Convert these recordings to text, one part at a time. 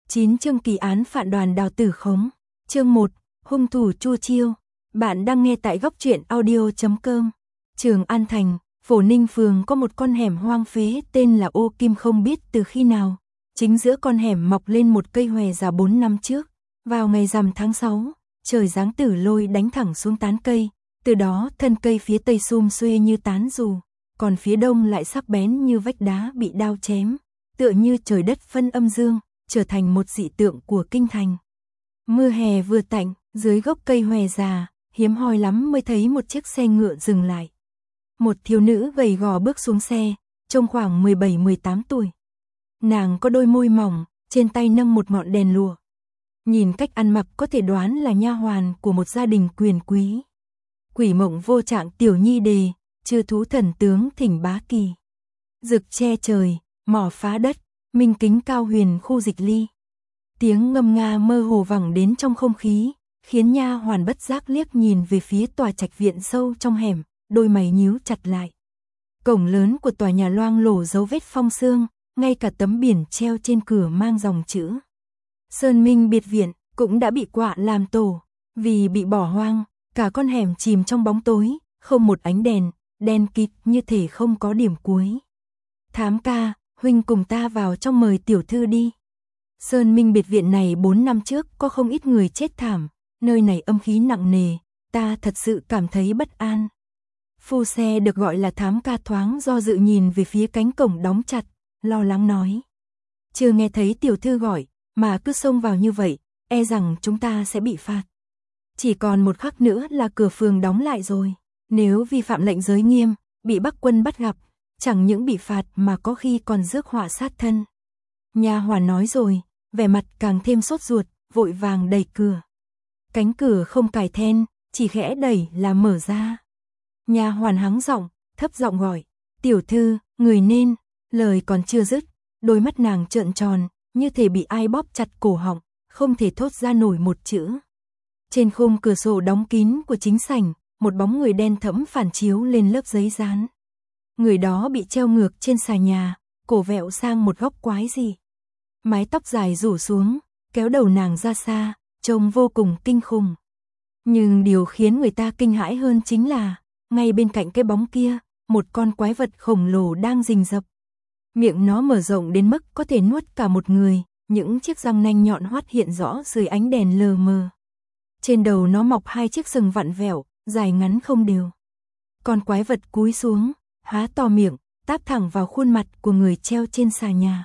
9 chương kỳ án phản đoàn Đào Tử Khống. Chương 1, hung thủ Chu Chiêu. Bạn đang nghe tại góc truyện audio.com. Trường An Thành, Phổ Ninh phường có một con hẻm hoang phế tên là Ô Kim, không biết từ khi nào. Chính giữa con hẻm mọc lên một cây hòe già 4 năm trước. Vào ngày rằm tháng 6, trời giáng tử lôi đánh thẳng xuống tán cây. Từ đó thân cây phía tây sum xuê như tán dù, còn phía đông lại sắc bén như vách đá bị đao chém, tựa như trời đất phân âm dương, trở thành một dị tượng của kinh thành. Mưa hè vừa tạnh, dưới gốc cây hòe già, hiếm hoi lắm mới thấy một chiếc xe ngựa dừng lại. Một thiếu nữ gầy gò bước xuống xe, trông khoảng 17-18 tuổi. Nàng có đôi môi mỏng, trên tay nâng một ngọn đèn lùa. Nhìn cách ăn mặc có thể đoán là nha hoàn của một gia đình quyền quý. Quỷ mộng vô trạng tiểu nhi đề, chư thú thần tướng thỉnh bá kỳ. Rực che trời, mỏ phá đất, minh kính cao huyền khu dịch ly. Tiếng ngâm nga mơ hồ vẳng đến trong không khí, khiến nha hoàn bất giác liếc nhìn về phía tòa trạch viện sâu trong hẻm, đôi mày nhíu chặt lại. Cổng lớn của tòa nhà loang lổ dấu vết phong sương, ngay cả tấm biển treo trên cửa mang dòng chữ Sơn Minh biệt viện cũng đã bị quạ làm tổ, vì bị bỏ hoang, cả con hẻm chìm trong bóng tối, không một ánh đèn, đen kịt như thể không có điểm cuối. Thám ca, huynh cùng ta vào trong mời tiểu thư đi. Sơn Minh biệt viện này 4 năm trước có không ít người chết thảm, nơi này âm khí nặng nề, ta thật sự cảm thấy bất an. Phu xe được gọi là thám ca thoáng do dự nhìn về phía cánh cổng đóng chặt, lo lắng nói. Chưa nghe thấy tiểu thư gọi, mà cứ xông vào như vậy, e rằng chúng ta sẽ bị phạt. Chỉ còn một khắc nữa là cửa phường đóng lại rồi, nếu vi phạm lệnh giới nghiêm, bị Bắc quân bắt gặp, chẳng những bị phạt mà có khi còn rước họa sát thân. Nha hoàn nói rồi, vẻ mặt càng thêm sốt ruột, vội vàng đẩy cửa. Cánh cửa không cài then, chỉ khẽ đẩy là mở ra. Nha hoàn hắng giọng, thấp giọng gọi, tiểu thư, người nên. Lời còn chưa dứt, đôi mắt nàng trợn tròn, như thể bị ai bóp chặt cổ họng, không thể thốt ra nổi một chữ. Trên khung cửa sổ đóng kín của chính sảnh, một bóng người đen thẫm phản chiếu lên lớp giấy dán. Người đó bị treo ngược trên xà nhà, cổ vẹo sang một góc quái dị. Mái tóc dài rủ xuống, kéo đầu nàng ra xa, trông vô cùng kinh khủng. Nhưng điều khiến người ta kinh hãi hơn chính là, ngay bên cạnh cái bóng kia, một con quái vật khổng lồ đang rình rập. Miệng nó mở rộng đến mức có thể nuốt cả một người, những chiếc răng nanh nhọn hoắt hiện rõ dưới ánh đèn lờ mờ. Trên đầu nó mọc 2 chiếc sừng vặn vẹo, dài ngắn không đều. Con quái vật cúi xuống, há to miệng, táp thẳng vào khuôn mặt của người treo trên xà nhà.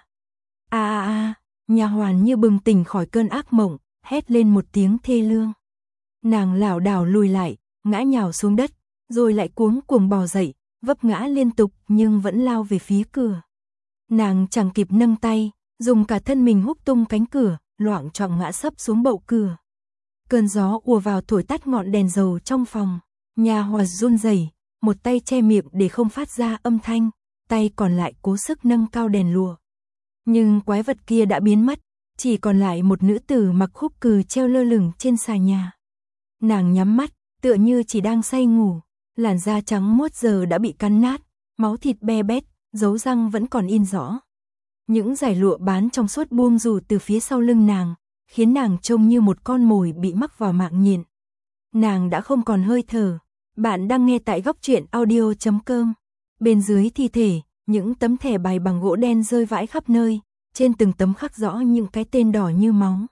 Nha hoàn như bừng tỉnh khỏi cơn ác mộng, hét lên một tiếng thê lương. Nàng lảo đảo lùi lại, ngã nhào xuống đất, rồi lại cuống cuồng bò dậy, vấp ngã liên tục nhưng vẫn lao về phía cửa. Nàng chẳng kịp nâng tay, dùng cả thân mình húc tung cánh cửa, loạng choạng ngã sấp xuống bậu cửa. Cơn gió ùa vào thổi tắt ngọn đèn dầu trong phòng. Nha hoàn run rẩy, một tay che miệng để không phát ra âm thanh, tay còn lại cố sức nâng cao đèn lùa. Nhưng quái vật kia đã biến mất, chỉ còn lại một nữ tử mặc khúc cừ treo lơ lửng trên xà nhà. Nàng nhắm mắt, tựa như chỉ đang say ngủ, làn da trắng muốt giờ đã bị cắn nát, máu thịt be bét, dấu răng vẫn còn in rõ. Những dải lụa bán trong suốt buông rủ từ phía sau lưng nàng, khiến nàng trông như một con mồi bị mắc vào mạng nhện. Nàng đã không còn hơi thở. Bạn đang nghe tại góc truyện audio.com. Bên dưới thi thể, những tấm thẻ bài bằng gỗ đen rơi vãi khắp nơi, trên từng tấm khắc rõ những cái tên đỏ như máu.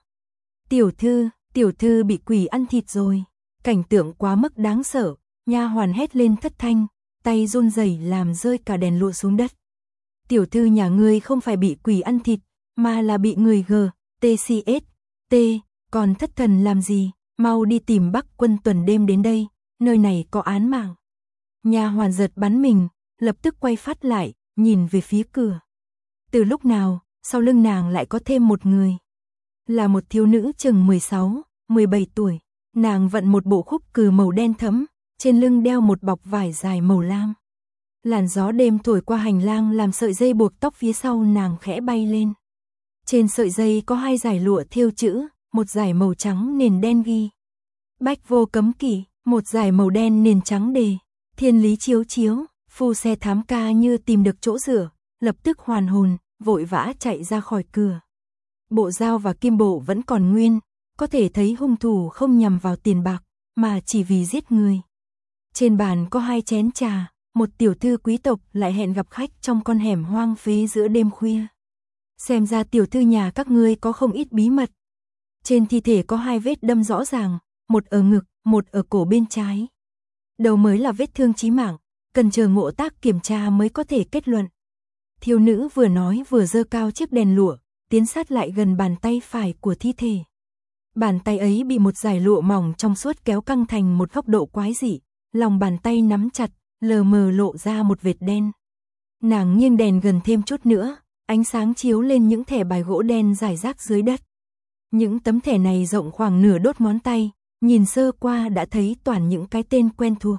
Tiểu thư bị quỷ ăn thịt rồi. Cảnh tượng quá mức đáng sợ, nha hoàn hét lên thất thanh, tay run rẩy làm rơi cả đèn lụa xuống đất. Tiểu thư nhà ngươi không phải bị quỷ ăn thịt, mà là bị người TCST, còn thất thần làm gì, mau đi tìm Bắc quân tuần đêm đến đây, nơi này có án mạng. Nha hoàn giật bắn mình, lập tức quay phát lại, nhìn về phía cửa. Từ lúc nào, sau lưng nàng lại có thêm một người. Là một thiếu nữ chừng 16-17 tuổi, nàng vận một bộ khúc cừ màu đen thẫm, trên lưng đeo một bọc vải dài màu lam. Làn gió đêm thổi qua hành lang làm sợi dây buộc tóc phía sau nàng khẽ bay lên. Trên sợi dây có 2 dải lụa thêu chữ, một dải màu trắng nền đen ghi Bách vô cấm kỵ, một dải màu đen nền trắng đề Thiên lý chiếu chiếu. Phu xe thám ca như tìm được chỗ dựa, lập tức hoàn hồn, vội vã chạy ra khỏi cửa. Bộ dao và kim bộ vẫn còn nguyên, có thể thấy hung thủ không nhằm vào tiền bạc, mà chỉ vì giết người. Trên bàn có 2 chén trà, một tiểu thư quý tộc lại hẹn gặp khách trong con hẻm hoang phế giữa đêm khuya. Xem ra tiểu thư nhà các ngươi có không ít bí mật. Trên thi thể có 2 vết đâm rõ ràng, một ở ngực, một ở cổ bên trái. Đầu mới là vết thương chí mạng, cần chờ ngộ tác kiểm tra mới có thể kết luận. Thiếu nữ vừa nói vừa giơ cao chiếc đèn lụa, tiến sát lại gần bàn tay phải của thi thể. Bàn tay ấy bị một dải lụa mỏng trong suốt kéo căng thành một góc độ quái dị, lòng bàn tay nắm chặt, lờ mờ lộ ra một vệt đen. Nàng nghiêng đèn gần thêm chút nữa, ánh sáng chiếu lên những thẻ bài gỗ đen rải rác dưới đất. Những tấm thẻ này rộng khoảng nửa đốt ngón tay, nhìn sơ qua đã thấy toàn những cái tên quen thuộc.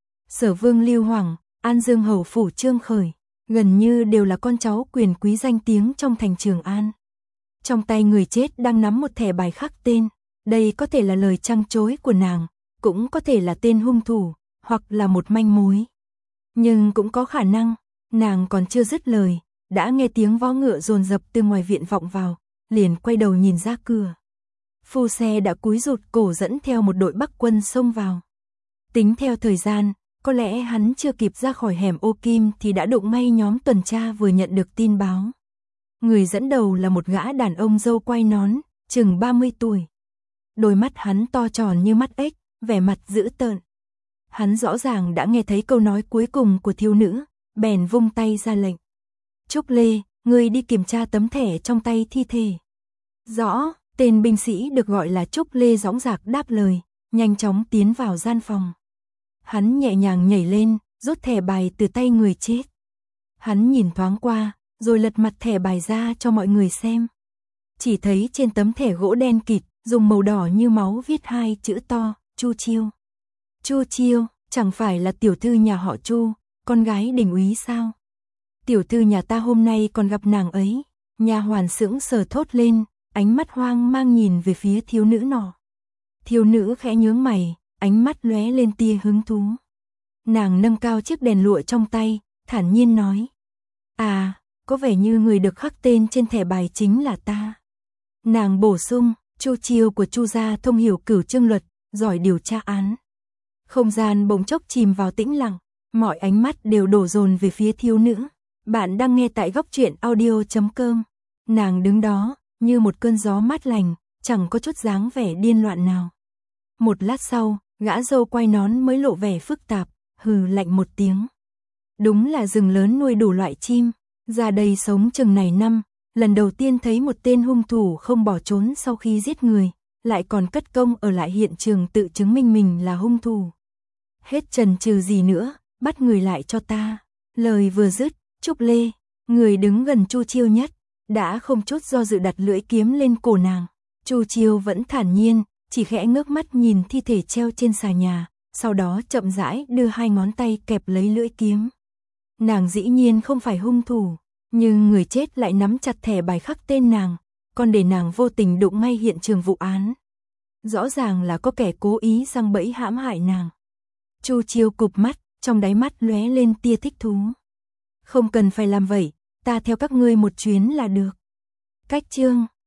Sở Vương Lưu Hoàng, An Dương Hầu Phủ Trương Khởi, gần như đều là con cháu quyền quý danh tiếng trong thành Trường An. Trong tay người chết đang nắm một thẻ bài khắc tên, đây có thể là lời trăng trối của nàng, cũng có thể là tên hung thủ, hoặc là một manh mối. Nhưng cũng có khả năng, nàng còn chưa dứt lời, đã nghe tiếng vó ngựa dồn dập từ ngoài viện vọng vào, liền quay đầu nhìn ra cửa. Phu xe đã cúi rụt cổ dẫn theo một đội Bắc quân xông vào. Tính theo thời gian, có lẽ hắn chưa kịp ra khỏi hẻm Ô Kim thì đã đụng may nhóm tuần tra vừa nhận được tin báo. Người dẫn đầu là một gã đàn ông râu quai nón, chừng 30 tuổi. Đôi mắt hắn to tròn như mắt ếch, vẻ mặt dữ tợn. Hắn rõ ràng đã nghe thấy câu nói cuối cùng của thiếu nữ, bèn vung tay ra lệnh. Trúc Lê, ngươi đi kiểm tra tấm thẻ trong tay thi thể. Rõ, tên binh sĩ được gọi là Trúc Lê dõng dạc đáp lời, nhanh chóng tiến vào gian phòng. Hắn nhẹ nhàng nhảy lên, rút thẻ bài từ tay người chết. Hắn nhìn thoáng qua, rồi lật mặt thẻ bài ra cho mọi người xem. Chỉ thấy trên tấm thẻ gỗ đen kịt, dùng màu đỏ như máu viết 2 chữ to, Chu Chiêu. Chu Chiêu, chẳng phải là tiểu thư nhà họ Chu, con gái đình úy sao? Tiểu thư nhà ta hôm nay còn gặp nàng ấy. Nha hoàn sững sờ thốt lên, ánh mắt hoang mang nhìn về phía thiếu nữ nọ. Thiếu nữ khẽ nhướng mày, ánh mắt lóe lên tia hứng thú. Nàng nâng cao chiếc đèn lụa trong tay, thản nhiên nói. À, có vẻ như người được khắc tên trên thẻ bài chính là ta. Nàng bổ sung, Chu Chiêu của Chu gia thông hiểu cửu chương luật, giỏi điều tra án. Không gian bỗng chốc chìm vào tĩnh lặng, mọi ánh mắt đều đổ dồn về phía thiếu nữ. Bạn đang nghe tại góc truyện audio.com. Nàng đứng đó, như một cơn gió mát lành, chẳng có chút dáng vẻ điên loạn nào. Một lát sau, gã râu quai nón mới lộ vẻ phức tạp, hừ lạnh một tiếng. Đúng là rừng lớn nuôi đủ loại chim, ra đây sống chừng này năm, lần đầu tiên thấy một tên hung thủ không bỏ trốn sau khi giết người, lại còn cất công ở lại hiện trường tự chứng minh mình là hung thủ. Hết chần chừ gì nữa, bắt người lại cho ta. Lời vừa dứt, Trúc Lê, người đứng gần Chu Chiêu nhất, đã không chút do dự đặt lưỡi kiếm lên cổ nàng. Chu Chiêu vẫn thản nhiên, chỉ khẽ ngước mắt nhìn thi thể treo trên xà nhà, sau đó chậm rãi đưa 2 ngón tay kẹp lấy lưỡi kiếm. Nàng dĩ nhiên không phải hung thủ, nhưng người chết lại nắm chặt thẻ bài khắc tên nàng, còn để nàng vô tình đụng ngay hiện trường vụ án. Rõ ràng là có kẻ cố ý giăng bẫy hãm hại nàng. Chu Chiêu cụp mắt, trong đáy mắt lóe lên tia thích thú. Không cần phải làm vậy, ta theo các ngươi một chuyến là được. Cách chương